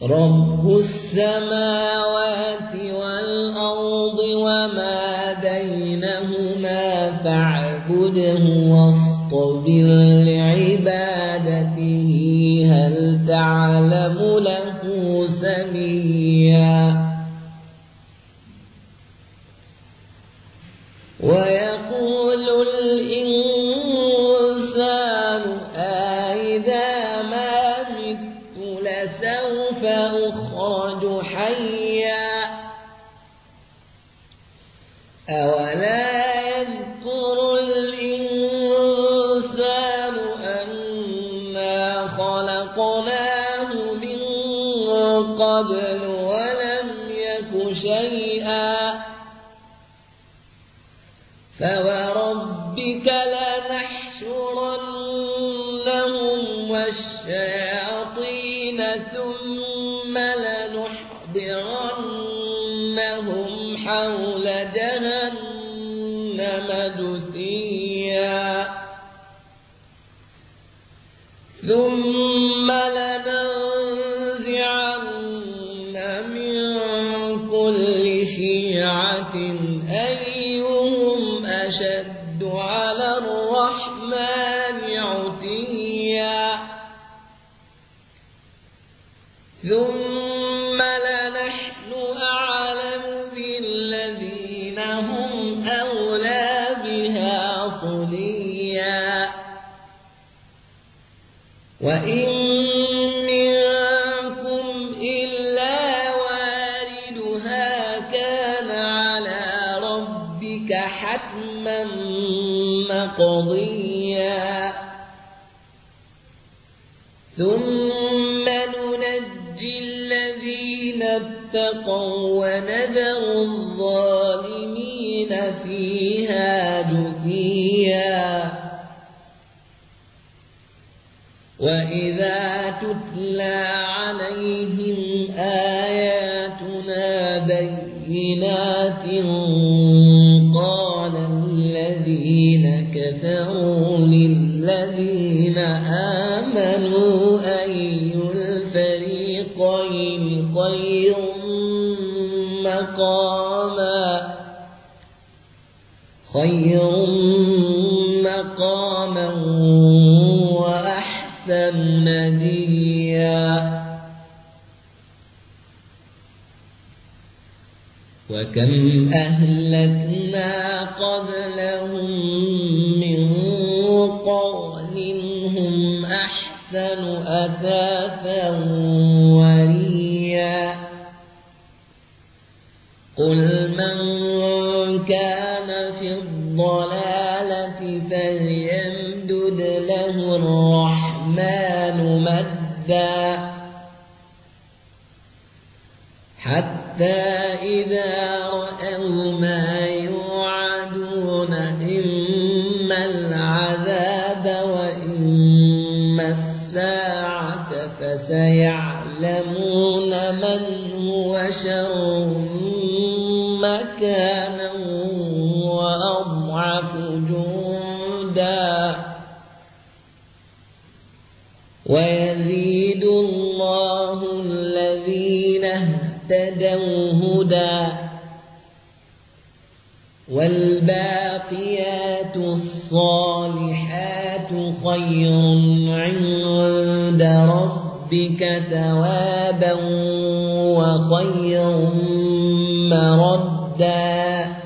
رب السماوات والأرض وما بينهما فاعبده واصطبر لعبادته هل تعلم له سميا ويقول الإنسان أإذا ما مت لسوف أخرج حيا أولا يذكر الإنسان أنا خلقناه من قبل ولم يك شيئا فوربك لنحشرنهم والشياطين ثم لنحضرنهم حول جهنم جثيا ثم لننزعن من كل شيعة أيهم أشد على الرحمن عتيا ثم لنحن أعلم بالذين هم أولى بها صليا وإن منكم إلا واردها كان على ربك حتما مقضيا ثم ننجي الذين اتقوا ونذر الظالمين فيها جثيا وإذا تتلى عليهم آياتنا بينات قال الذين كفروا للذين آمنوا أي الفريقين خير مقاما وأحسن نديا وكم أهلكنا قبلهم من قرن هم أحسن أثاثا ورئيا قل من كان في الضلالة فليمدد له الرحمن مدا حتى إذا رأوا ما يوعدون إما العذاب وإما الساعة فسيعلمون من هو شر مكانا وأضعف جندا ويزيد الله الذين اهتدوا هدى والباقيات الصالحات خير عند ربك ثوابا وخير مردا